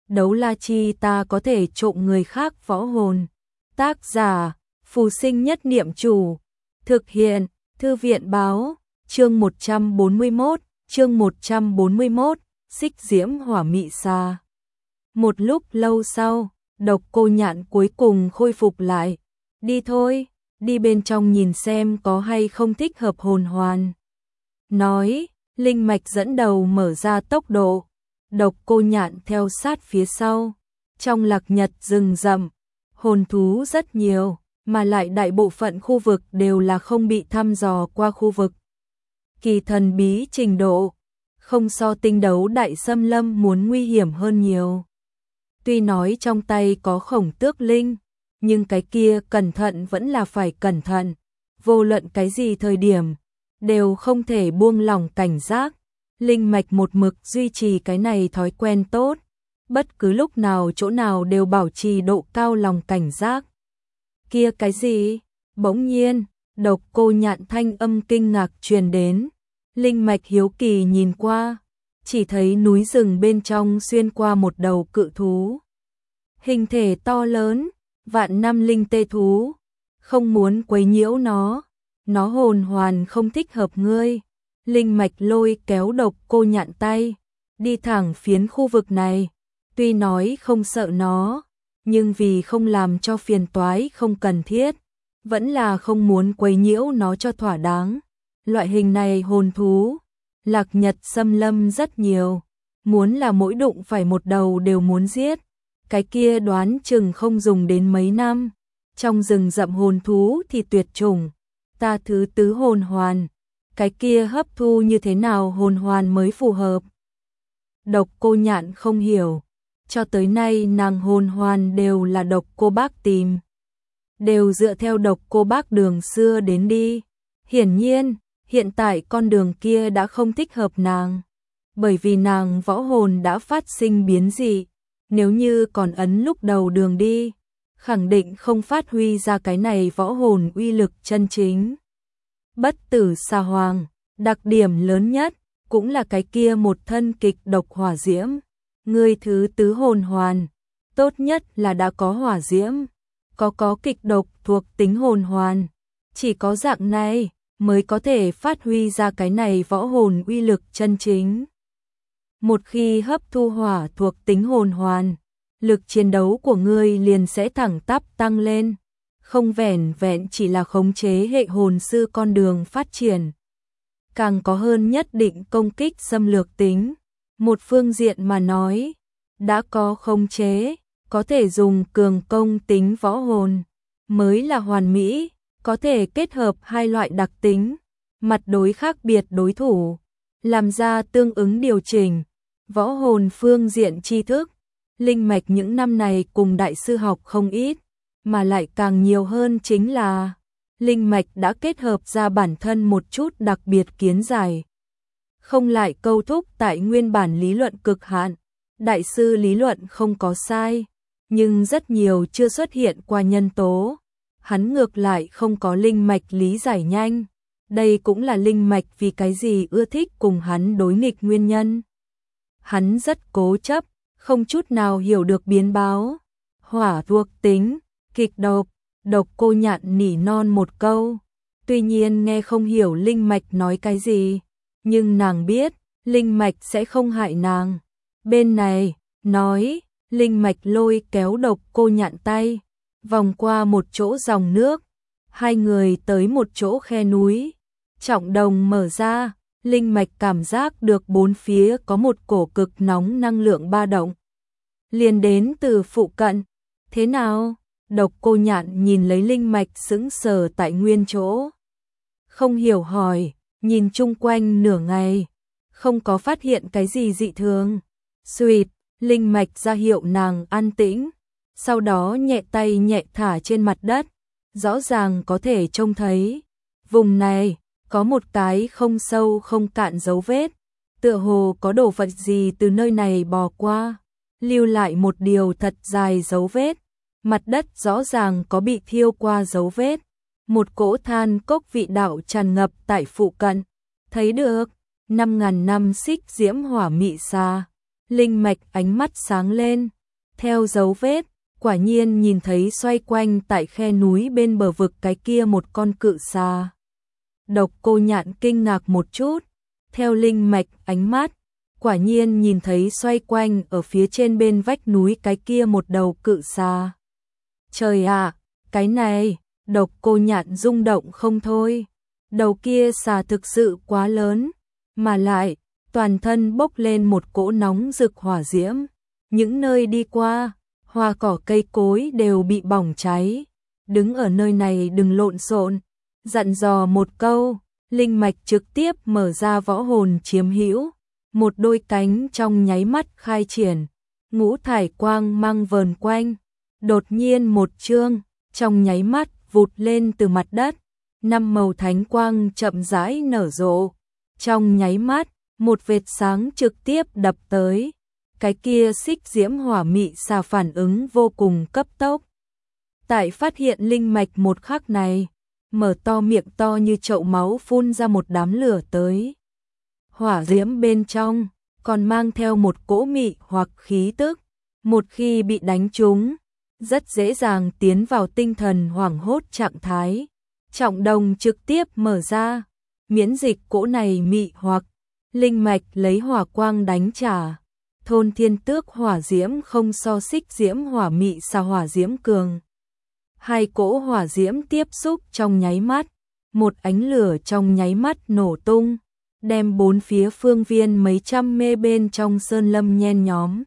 đấu la chi ta có thể trộm người khác võ hồn. Tác giả, Phù Sinh Nhất Niệm Chủ. Thực hiện, Thư viện báo, chương 141, Xích Diễm Hỏa Mị Sa. Một lúc lâu sau, Độc Cô Nhạn cuối cùng khôi phục lại. Đi thôi, đi bên trong nhìn xem có hay không thích hợp hồn hoàn. Nói, linh mạch dẫn đầu mở ra tốc độ. Độc Cô Nhạn theo sát phía sau. Trong Lạc Nhật rừng rậm, hồn thú rất nhiều, mà lại đại bộ phận khu vực đều là không bị thăm dò qua khu vực. Kỳ thần bí trình độ, không so tinh đấu đại xâm lâm muốn nguy hiểm hơn nhiều. Tuy nói trong tay có Khổng Tước Linh, nhưng cái kia cẩn thận vẫn là phải cẩn thận. Vô luận cái gì thời điểm, đều không thể buông lỏng cảnh giác. Linh mạch một mực duy trì cái này thói quen tốt. Bất cứ lúc nào chỗ nào đều bảo trì độ cao lòng cảnh giác. Kia cái gì? Bỗng nhiên, Độc Cô Nhạn thanh âm kinh ngạc truyền đến. Linh mạch hiếu kỳ nhìn qua, chỉ thấy núi rừng bên trong xuyên qua một đầu cự thú. Hình thể to lớn, vạn năm linh tê thú, không muốn quấy nhiễu nó hồn hoàn không thích hợp ngươi. Linh mạch lôi kéo Độc Cô Nhạn tay, đi thẳng phiến khu vực này. Tuy nói không sợ nó, nhưng vì không làm cho phiền toái không cần thiết, vẫn là không muốn quấy nhiễu nó cho thỏa đáng. Loại hình này hồn thú, Lạc Nhật xâm lâm rất nhiều, muốn là mỗi đụng phải một đầu đều muốn giết, cái kia đoán chừng không dùng đến mấy năm. Trong rừng rậm hồn thú thì tuyệt chủng, ta thứ tứ hồn hoàn, cái kia hấp thu như thế nào hồn hoàn mới phù hợp? Độc Cô Nhạn không hiểu, cho tới nay nàng hồn hoàn đều là Độc Cô Bác tìm, đều dựa theo Độc Cô Bác đường xưa đến đi. Hiển nhiên, hiện tại con đường kia đã không thích hợp nàng, bởi vì nàng võ hồn đã phát sinh biến dị, nếu như còn ấn lúc đầu đường đi, khẳng định không phát huy ra cái này võ hồn uy lực chân chính. Bất tử xà hoàng, đặc điểm lớn nhất, cũng là cái kia một thân kịch độc hỏa diễm. Ngươi thứ tứ hồn hoàn, tốt nhất là đã có hỏa diễm, có kịch độc thuộc tính hồn hoàn. Chỉ có dạng này mới có thể phát huy ra cái này võ hồn uy lực chân chính. Một khi hấp thu hỏa thuộc tính hồn hoàn, lực chiến đấu của ngươi liền sẽ thẳng tắp tăng lên, không vẻn vẹn chỉ là khống chế hệ hồn sư con đường phát triển, càng có hơn nhất định công kích xâm lược tính. Một phương diện mà nói, đã có khống chế, có thể dùng cường công tính võ hồn, mới là hoàn mỹ, có thể kết hợp hai loại đặc tính, mặt đối khác biệt đối thủ, làm ra tương ứng điều chỉnh. Võ hồn phương diện tri thức, linh mạch những năm này cùng đại sư học không ít, mà lại càng nhiều hơn chính là linh mạch đã kết hợp ra bản thân một chút đặc biệt kiến giải, không lại câu thúc tại nguyên bản lý luận cực hạn. Đại sư lý luận không có sai, nhưng rất nhiều chưa xuất hiện qua nhân tố, hắn ngược lại không có linh mạch lý giải nhanh. Đây cũng là linh mạch vì cái gì ưa thích cùng hắn đối nghịch nguyên nhân. Hắn rất cố chấp, không chút nào hiểu được biến báo. Hỏa thuộc tính, kịch độc, Độc Cô Nhạn nỉ non một câu. Tuy nhiên nghe không hiểu linh mạch nói cái gì, nhưng nàng biết, linh mạch sẽ không hại nàng. Bên này, nói, linh mạch lôi kéo Độc Cô Nhạn tay, vòng qua một chỗ dòng nước. Hai người tới một chỗ khe núi, trọng đồng mở ra. Linh mạch cảm giác được bốn phía có một cổ cực nóng năng lượng ba động, liền đến từ phụ cận. Thế nào? Độc Cô Nhạn nhìn lấy linh mạch sững sờ tại nguyên chỗ, không hiểu hỏi, nhìn chung quanh nửa ngày, không có phát hiện cái gì dị thường. Xuỵt, linh mạch ra hiệu nàng an tĩnh, sau đó nhẹ tay nhẹ thả trên mặt đất, rõ ràng có thể trông thấy vùng này có một cái không sâu không cạn dấu vết, tựa hồ có đồ vật gì từ nơi này bò qua, lưu lại một điều thật dài dấu vết. Mặt đất rõ ràng có bị thiêu qua dấu vết, một cỗ than cốc vị đạo tràn ngập tại phụ cận. Thấy được, 5.000 năm xích diễm hỏa mị sa. Linh mạch ánh mắt sáng lên, Theo dấu vết, quả nhiên nhìn thấy xoay quanh tại khe núi bên bờ vực cái kia một con cự xà. Độc Cô Nhạn kinh ngạc một chút, theo linh mạch ánh mắt, quả nhiên nhìn thấy xoay quanh ở phía trên bên vách núi cái kia một đầu cự xà. Trời ạ, cái này, Độc Cô Nhạn rung động không thôi. Đầu kia xà thực sự quá lớn, mà lại toàn thân bốc lên một cỗ nóng rực hỏa diễm. Những nơi đi qua, hoa cỏ cây cối đều bị bỏng cháy. Đứng ở nơi này đừng lộn xộn, dặn dò một câu, linh mạch trực tiếp mở ra võ hồn chiếm hữu, một đôi cánh trong nháy mắt khai triển, ngũ thải quang mang vờn quanh, đột nhiên một chương, trong nháy mắt vụt lên từ mặt đất, 5 màu thánh quang chậm rãi nở rộ, trong nháy mắt, một vệt sáng trực tiếp đập tới, cái kia xích diễm hỏa mị xà phản ứng vô cùng cấp tốc. Tại phát hiện linh mạch một khắc này, mở to miệng to như chậu máu phun ra một đám lửa tới. Hỏa diễm bên trong còn mang theo một cỗ mị hoặc khí tức, một khi bị đánh trúng, rất dễ dàng tiến vào tinh thần hoảng hốt trạng thái. Trọng đồng trực tiếp mở ra, miễn dịch cỗ này mị hoặc, linh mạch lấy hỏa quang đánh trả. Thôn Thiên Tước hỏa diễm không so xích diễm hỏa mị xà hỏa diễm cường. Hai cỗ hỏa diễm tiếp xúc trong nháy mắt, một ánh lửa trong nháy mắt nổ tung, đem bốn phía phương viên mấy trăm mê bên trong sơn lâm nhen nhóm.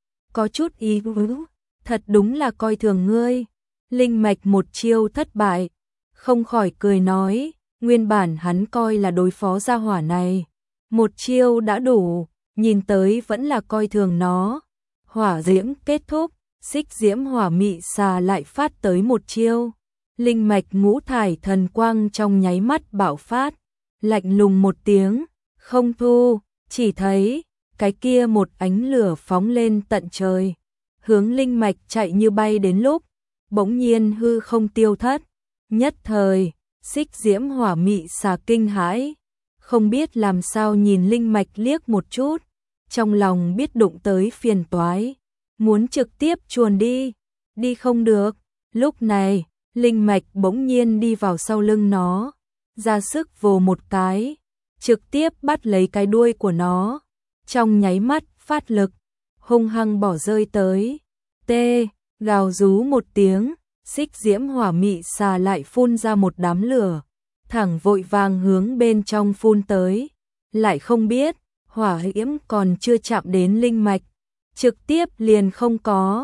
Có chút ý ứ, thật đúng là coi thường ngươi. Linh mạch một chiêu thất bại, không khỏi cười nói, nguyên bản hắn coi là đối phó gia hỏa này. Một chiêu đã đủ, nhìn tới vẫn là coi thường nó. Hỏa diễm kết thúc, xích diễm hỏa mị xà lại phát tới một chiêu. Linh mạch ngũ thải thần quang trong nháy mắt bạo phát, lạnh lùng một tiếng, không thu, chỉ thấy cái kia một ánh lửa phóng lên tận trời, hướng linh mạch chạy như bay đến lúc, bỗng nhiên hư không tiêu thất. Nhất thời, xích diễm hỏa mị xà kinh hãi, không biết làm sao nhìn linh mạch liếc một chút, trong lòng biết đụng tới phiền toái, muốn trực tiếp chuồn đi, đi không được. Lúc này, linh mạch bỗng nhiên đi vào sau lưng nó, ra sức vồ một cái, trực tiếp bắt lấy cái đuôi của nó, trong nháy mắt phát lực, hung hăng bỏ rơi tới. Tê, gào rú một tiếng, xích diễm hỏa mị xà lại phun ra một đám lửa, thẳng vội vàng hướng bên trong phun tới, lại không biết, hỏa diễm còn chưa chạm đến linh mạch, trực tiếp liền không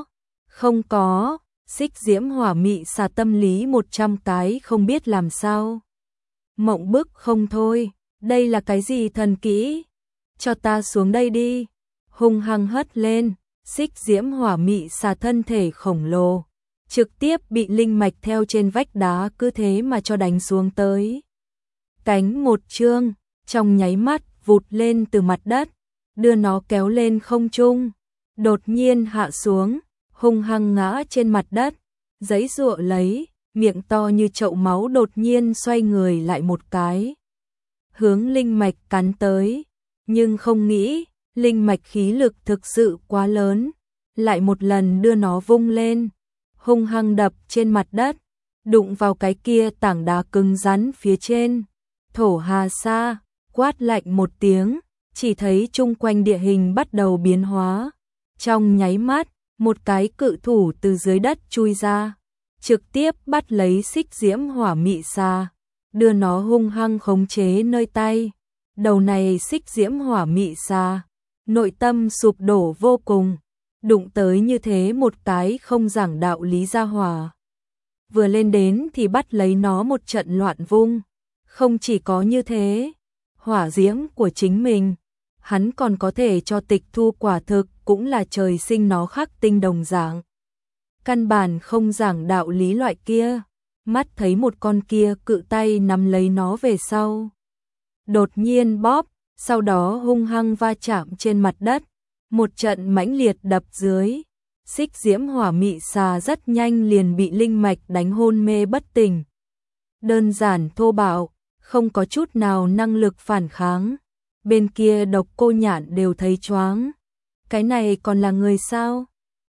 có, xích diễm hỏa mị xà tâm lý 100 cái không biết làm sao. Mộng bức không thôi, đây là cái gì thần kỹ? Cho ta xuống đây đi, hung hăng hất lên, xích diễm hỏa mị xà thân thể khổng lồ, trực tiếp bị linh mạch theo trên vách đá cứ thế mà cho đánh xuống tới. Cánh một chương, trong nháy mắt vụt lên từ mặt đất, đưa nó kéo lên không trung, đột nhiên hạ xuống, hung hăng ngã trên mặt đất, giãy giụa lấy, miệng to như chậu máu đột nhiên xoay người lại một cái, hướng linh mạch cắn tới, nhưng không nghĩ, linh mạch khí lực thực sự quá lớn, lại một lần đưa nó vung lên, hung hăng đập trên mặt đất, đụng vào cái kia tảng đá cứng rắn phía trên. Thổ Hà Sa, quát lạnh một tiếng, chỉ thấy chung quanh địa hình bắt đầu biến hóa. Trong nháy mắt, một cái cự thủ từ dưới đất chui ra, trực tiếp bắt lấy xích diễm hỏa mị xà, đưa nó hung hăng khống chế nơi tay. Đầu này xích diễm hỏa mị xà, nội tâm sụp đổ vô cùng, đụng tới như thế một cái không giảng đạo lý gia hỏa. Vừa lên đến thì bắt lấy nó một trận loạn vung. Không chỉ có như thế, hỏa diễm của chính mình, hắn còn có thể cho tịch thu, quả thực cũng là trời sinh nó khắc tinh đồng dạng. Căn bản không giảng đạo lý loại kia, mắt thấy một con kia cự tay nắm lấy nó về sau. Đột nhiên bóp, sau đó hung hăng va chạm trên mặt đất, một trận mãnh liệt đập dưới. Xích diễm hỏa mị xà rất nhanh liền bị linh mạch đánh hôn mê bất tỉnh. Đơn giản thô bạo, không có chút nào năng lực phản kháng. Bên kia Độc Cô Nhạn đều thấy choáng. Cái này còn là người sao?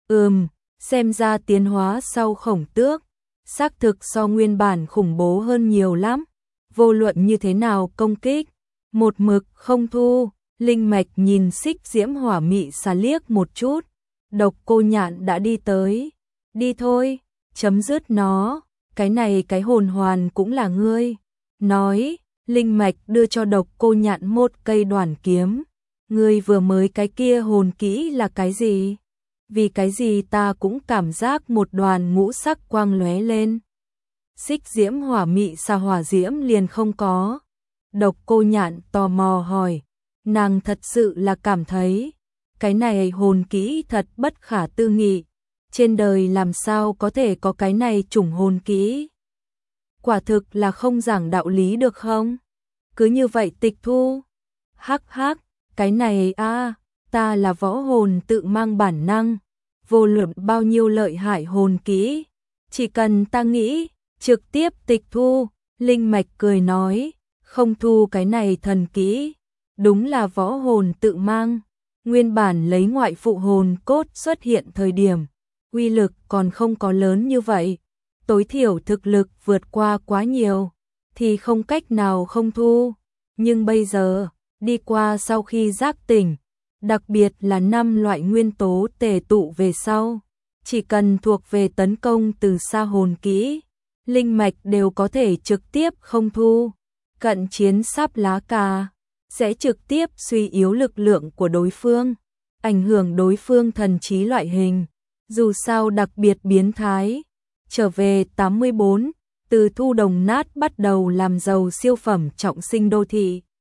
Xem ra tiến hóa sau Khổng Tước, xác thực so nguyên bản khủng bố hơn nhiều lắm. Vô luận như thế nào công kích, một mực không thu. Linh Mạch nhìn Xích Diễm Hỏa Mị Xà liếc một chút, Độc Cô Nhạn đã đi tới. Đi thôi, chấm dứt nó, cái này cái hồn hoàn cũng là ngươi. Nói, Linh Mạch đưa cho Độc Cô Nhạn một cây đoản kiếm. Ngươi vừa mới cái kia hồn kỹ là cái gì? Vì cái gì ta cũng cảm giác một đoàn ngũ sắc quang lóe lên. Xích Diễm Hỏa Mị Xà hỏa diễm liền không có. Độc Cô Nhạn tò mò hỏi, nàng thật sự là cảm thấy cái này hồn kỹ thật bất khả tư nghị, trên đời làm sao có thể có cái này chủng hồn kỹ? Quả thực là không giảng đạo lý được không? Cứ như vậy tịch thu. Hắc hắc, cái này ta là võ hồn tự mang bản năng, vô luận bao nhiêu lợi hại hồn kỹ, chỉ cần ta nghĩ, trực tiếp tịch thu. Linh Mạch cười nói, không thu cái này thần kỹ, đúng là võ hồn tự mang. Nguyên bản lấy ngoại phụ hồn cốt xuất hiện thời điểm, uy lực còn không có lớn như vậy, tối thiểu thực lực vượt qua quá nhiều, thì không cách nào không thu. Nhưng bây giờ, đi qua sau khi giác tỉnh, đặc biệt là 5 loại nguyên tố tề tụ về sau, chỉ cần thuộc về tấn công từ xa hồn kỹ, Linh Mạch đều có thể trực tiếp không thu. Cận chiến sắp lá cà, sẽ trực tiếp suy yếu lực lượng của đối phương, ảnh hưởng đối phương thần trí loại hình, dù sao đặc biệt biến thái. Trở về 84, từ thu đồng nát bắt đầu làm giàu siêu phẩm trọng sinh đô thị.